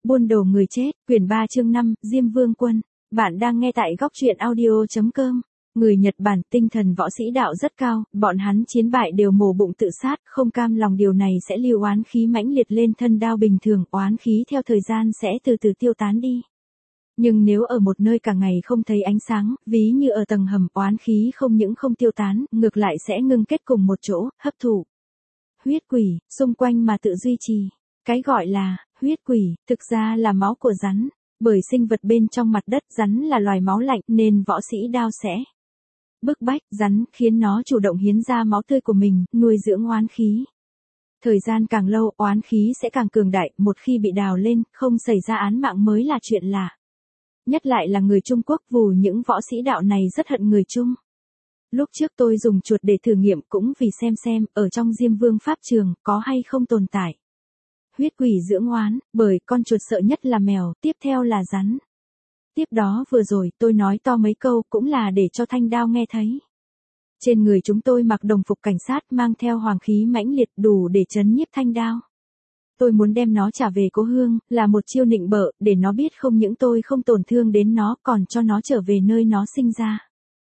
Buôn đồ người chết, quyển 3 chương 5, Diêm Vương Quân. Bạn đang nghe tại góc truyện audio.com. Người Nhật Bản tinh thần võ sĩ đạo rất cao, bọn hắn chiến bại đều mổ bụng tự sát, không cam lòng điều này sẽ lưu oán khí mãnh liệt lên thân đao bình thường, oán khí theo thời gian sẽ từ từ tiêu tán đi. Nhưng nếu ở một nơi cả ngày không thấy ánh sáng, ví như ở tầng hầm, oán khí không những không tiêu tán, ngược lại sẽ ngưng kết cùng một chỗ, hấp thụ huyết quỷ, xung quanh mà tự duy trì. Cái gọi là huyết quỷ, thực ra là máu của rắn, bởi sinh vật bên trong mặt đất, rắn là loài máu lạnh nên võ sĩ đao sẽ bức bách rắn, khiến nó chủ động hiến ra máu tươi của mình, nuôi dưỡng oán khí. Thời gian càng lâu, oán khí sẽ càng cường đại, một khi bị đào lên, không xảy ra án mạng mới là chuyện lạ. Nhất lại là người Trung Quốc, vù những võ sĩ đạo này rất hận người Trung. Lúc trước tôi dùng chuột để thử nghiệm cũng vì xem ở trong Diêm Vương Pháp Trường có hay không tồn tại huyết quỷ dưỡng oán, bởi con chuột sợ nhất là mèo, tiếp theo là rắn. Tiếp đó vừa rồi tôi nói to mấy câu cũng là để cho thanh đao nghe thấy. Trên người chúng tôi mặc đồng phục cảnh sát mang theo hoàng khí mãnh liệt đủ để trấn nhiếp thanh đao. Tôi muốn đem nó trả về cố hương, là một chiêu nịnh bợ, để nó biết không những tôi không tổn thương đến nó còn cho nó trở về nơi nó sinh ra.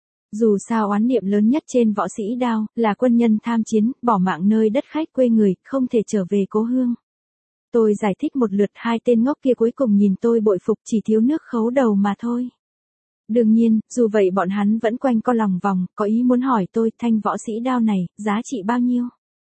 Dù sao oán niệm lớn nhất trên võ sĩ đao, là quân nhân tham chiến, bỏ mạng nơi đất khách quê người, không thể trở về cố hương. Tôi giải thích một lượt, hai tên ngốc kia cuối cùng nhìn tôi bội phục, chỉ thiếu nước khấu đầu mà thôi. Đương nhiên, dù vậy bọn hắn vẫn quanh co lòng vòng, có ý muốn hỏi tôi, thanh võ sĩ đao này, giá trị bao nhiêu?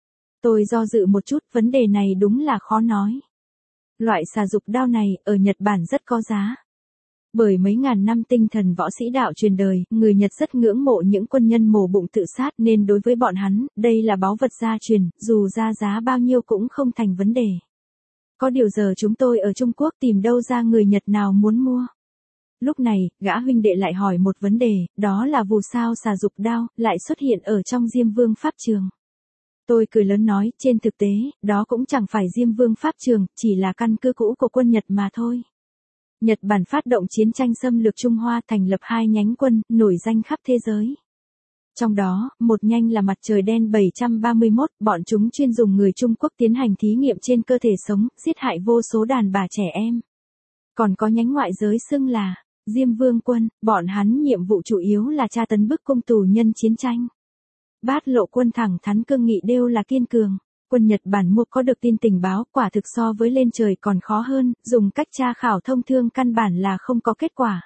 Tôi do dự một chút, vấn đề này đúng là khó nói. Loại xà dục đao này, ở Nhật Bản rất có giá. Bởi mấy ngàn năm tinh thần võ sĩ đạo truyền đời, người Nhật rất ngưỡng mộ những quân nhân mổ bụng tự sát nên đối với bọn hắn, đây là báu vật gia truyền, dù ra giá bao nhiêu cũng không thành vấn đề. Có điều giờ chúng tôi ở Trung Quốc tìm đâu ra người Nhật nào muốn mua. Lúc này, gã huynh đệ lại hỏi một vấn đề, đó là vì sao xà dục đao lại xuất hiện ở trong Diêm Vương Pháp Trường. Tôi cười lớn nói, trên thực tế, đó cũng chẳng phải Diêm Vương Pháp Trường, chỉ là căn cứ cũ của quân Nhật mà thôi. Nhật Bản phát động chiến tranh xâm lược Trung Hoa, thành lập 2 nhánh quân, nổi danh khắp thế giới. Trong đó, một nhánh là Mặt Trời Đen 731, bọn chúng chuyên dùng người Trung Quốc tiến hành thí nghiệm trên cơ thể sống, giết hại vô số đàn bà trẻ em. Còn có nhánh ngoại giới xưng là Diêm Vương Quân, bọn hắn nhiệm vụ chủ yếu là tra tấn bức cung tù nhân chiến tranh. Bát Lộ Quân thẳng thắn cương nghị đều là kiên cường. Quân Nhật Bản mua có được tin tình báo, quả thực so với lên trời còn khó hơn, dùng cách tra khảo thông thương căn bản là không có kết quả.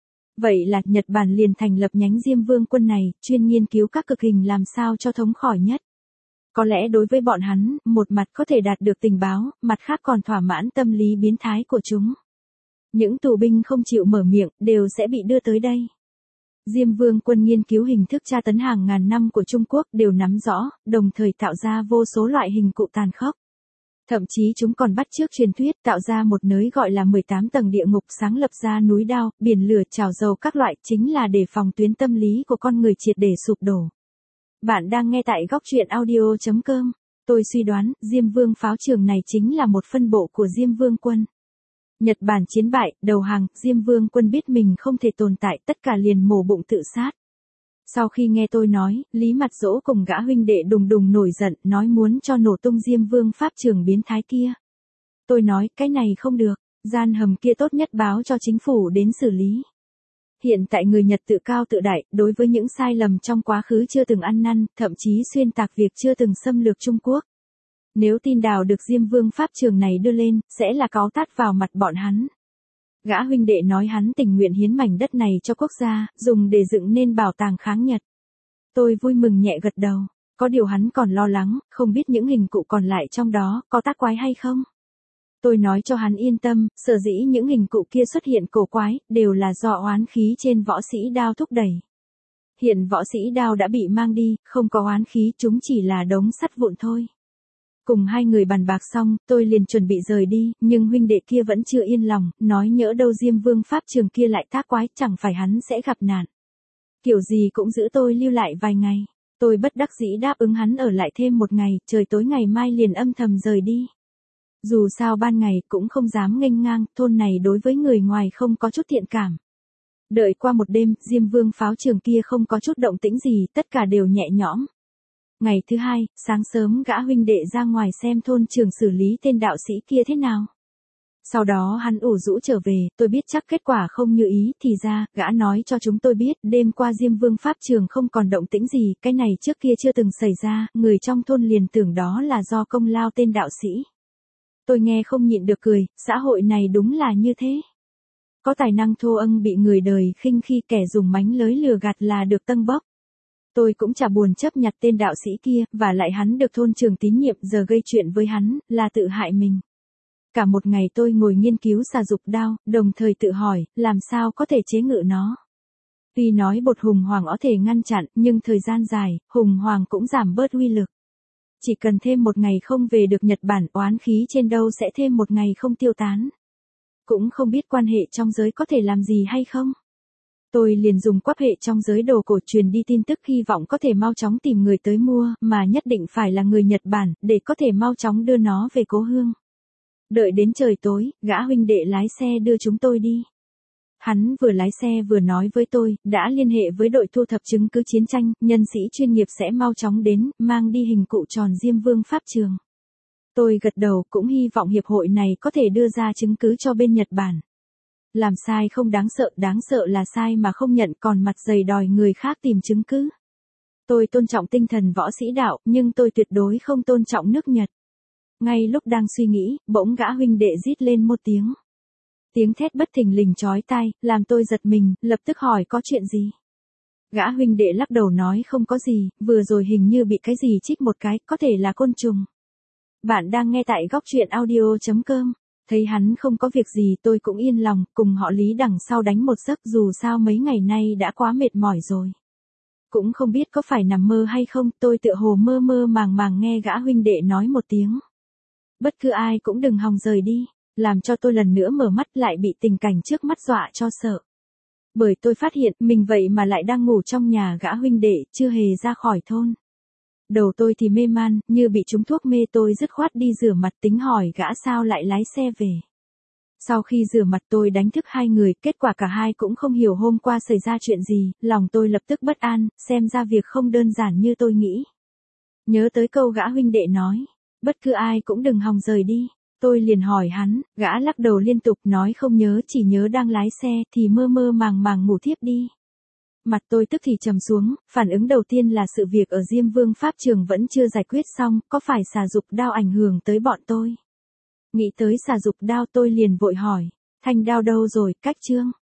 Vậy là Nhật Bản liền thành lập nhánh Diêm Vương Quân này, chuyên nghiên cứu các cực hình làm sao cho thống khỏi nhất. Có lẽ đối với bọn hắn, một mặt có thể đạt được tình báo, mặt khác còn thỏa mãn tâm lý biến thái của chúng. Những tù binh không chịu mở miệng, đều sẽ bị đưa tới đây. Diêm Vương Quân nghiên cứu hình thức tra tấn hàng ngàn năm của Trung Quốc đều nắm rõ, đồng thời tạo ra vô số loại hình cụ tàn khốc. Thậm chí chúng còn bắt chước truyền thuyết tạo ra một nơi gọi là 18 tầng địa ngục, sáng lập ra núi đao, biển lửa, chảo dầu các loại, chính là để phòng tuyến tâm lý của con người triệt để sụp đổ. Bạn đang nghe tại góc truyện audio.com. Tôi suy đoán, Diêm Vương Pháo Trường này chính là một phân bộ của Diêm Vương Quân. Nhật Bản chiến bại, đầu hàng, Diêm Vương Quân biết mình không thể tồn tại, tất cả liền mổ bụng tự sát. Sau khi nghe tôi nói, Lý Mặt Dỗ cùng gã huynh đệ đùng đùng nổi giận, nói muốn cho nổ tung Diêm Vương Pháp Trường biến thái kia. Tôi nói, cái này không được, gian hầm kia tốt nhất báo cho chính phủ đến xử lý. Hiện tại người Nhật tự cao tự đại, đối với những sai lầm trong quá khứ chưa từng ăn năn, thậm chí xuyên tạc việc chưa từng xâm lược Trung Quốc. Nếu tin đào được Diêm Vương Pháp Trường này đưa lên, sẽ là cáu tát vào mặt bọn hắn. Gã huynh đệ nói hắn tình nguyện hiến mảnh đất này cho quốc gia, dùng để dựng nên bảo tàng kháng Nhật. Tôi vui mừng nhẹ gật đầu, có điều hắn còn lo lắng, không biết những hình cụ còn lại trong đó có tác quái hay không. Tôi nói cho hắn yên tâm, sở dĩ những hình cụ kia xuất hiện cổ quái, đều là do oán khí trên võ sĩ đao thúc đẩy. Hiện võ sĩ đao đã bị mang đi, không có oán khí, chúng chỉ là đống sắt vụn thôi. Cùng hai người bàn bạc xong, tôi liền chuẩn bị rời đi, nhưng huynh đệ kia vẫn chưa yên lòng, nói nhỡ đâu Diêm Vương Pháp Trường kia lại tác quái, chẳng phải hắn sẽ gặp nạn. Kiểu gì cũng giữ tôi lưu lại vài ngày. Tôi bất đắc dĩ đáp ứng hắn ở lại thêm một ngày, trời tối ngày mai liền âm thầm rời đi. Dù sao ban ngày cũng không dám nghênh ngang, thôn này đối với người ngoài không có chút thiện cảm. Đợi qua một đêm, Diêm Vương Pháo Trường kia không có chút động tĩnh gì, tất cả đều nhẹ nhõm. Ngày thứ hai, sáng sớm gã huynh đệ ra ngoài xem thôn trưởng xử lý tên đạo sĩ kia thế nào. Sau đó hắn ủ rũ trở về, tôi biết chắc kết quả không như ý, thì ra, gã nói cho chúng tôi biết, đêm qua Diêm Vương Pháp Trường không còn động tĩnh gì, cái này trước kia chưa từng xảy ra, người trong thôn liền tưởng đó là do công lao tên đạo sĩ. Tôi nghe không nhịn được cười, xã hội này đúng là như thế. Có tài năng thô âng bị người đời khinh khi kẻ dùng mánh lới lừa gạt là được tâng bốc. Tôi cũng chả buồn chấp nhặt tên đạo sĩ kia, và lại hắn được thôn trường tín nhiệm, giờ gây chuyện với hắn, là tự hại mình. Cả một ngày tôi ngồi nghiên cứu xà dục đao, đồng thời tự hỏi, làm sao có thể chế ngự nó. Tuy nói bột hùng hoàng có thể ngăn chặn, nhưng thời gian dài, hùng hoàng cũng giảm bớt uy lực. Chỉ cần thêm một ngày không về được Nhật Bản, oán khí trên đâu sẽ thêm một ngày không tiêu tán. Cũng không biết quan hệ trong giới có thể làm gì hay không. Tôi liền dùng quan hệ trong giới đồ cổ truyền đi tin tức, hy vọng có thể mau chóng tìm người tới mua, mà nhất định phải là người Nhật Bản, để có thể mau chóng đưa nó về cố hương. Đợi đến trời tối, gã huynh đệ lái xe đưa chúng tôi đi. Hắn vừa lái xe vừa nói với tôi, đã liên hệ với đội thu thập chứng cứ chiến tranh, nhân sĩ chuyên nghiệp sẽ mau chóng đến, mang đi hình cụ tròn Diêm Vương Pháp Trường. Tôi gật đầu, cũng hy vọng hiệp hội này có thể đưa ra chứng cứ cho bên Nhật Bản. Làm sai không đáng sợ là sai mà không nhận, còn mặt dày đòi người khác tìm chứng cứ. Tôi tôn trọng tinh thần võ sĩ đạo, nhưng tôi tuyệt đối không tôn trọng nước Nhật. Ngay lúc đang suy nghĩ, bỗng gã huynh đệ rít lên một tiếng. Tiếng thét bất thình lình chói tai, làm tôi giật mình, lập tức hỏi có chuyện gì. Gã huynh đệ lắc đầu nói không có gì, vừa rồi hình như bị cái gì chích một cái, có thể là côn trùng. Bạn đang nghe tại góc truyện audio.com. Thấy hắn không có việc gì tôi cũng yên lòng, cùng họ Lý đằng sau đánh một giấc, dù sao mấy ngày nay đã quá mệt mỏi rồi. Cũng không biết có phải nằm mơ hay không, tôi tựa hồ mơ mơ màng màng nghe gã huynh đệ nói một tiếng. Bất cứ ai cũng đừng hòng rời đi, làm cho tôi lần nữa mở mắt lại bị tình cảnh trước mắt dọa cho sợ. Bởi tôi phát hiện mình vậy mà lại đang ngủ trong nhà gã huynh đệ, chưa hề ra khỏi thôn. Đầu tôi thì mê man, như bị trúng thuốc mê, tôi dứt khoát đi rửa mặt tính hỏi gã sao lại lái xe về. Sau khi rửa mặt tôi đánh thức hai người, kết quả cả hai cũng không hiểu hôm qua xảy ra chuyện gì, lòng tôi lập tức bất an, xem ra việc không đơn giản như tôi nghĩ. Nhớ tới câu gã huynh đệ nói, bất cứ ai cũng đừng hòng rời đi. Tôi liền hỏi hắn, gã lắc đầu liên tục nói không nhớ, chỉ nhớ đang lái xe thì mơ mơ màng màng ngủ thiếp đi. Mặt tôi tức thì trầm xuống, phản ứng đầu tiên là sự việc ở Diêm Vương Pháp Trường vẫn chưa giải quyết xong, có phải xà dục đao ảnh hưởng tới bọn tôi? Nghĩ tới xà dục đao tôi liền vội hỏi, thanh đao đâu rồi, cách chương?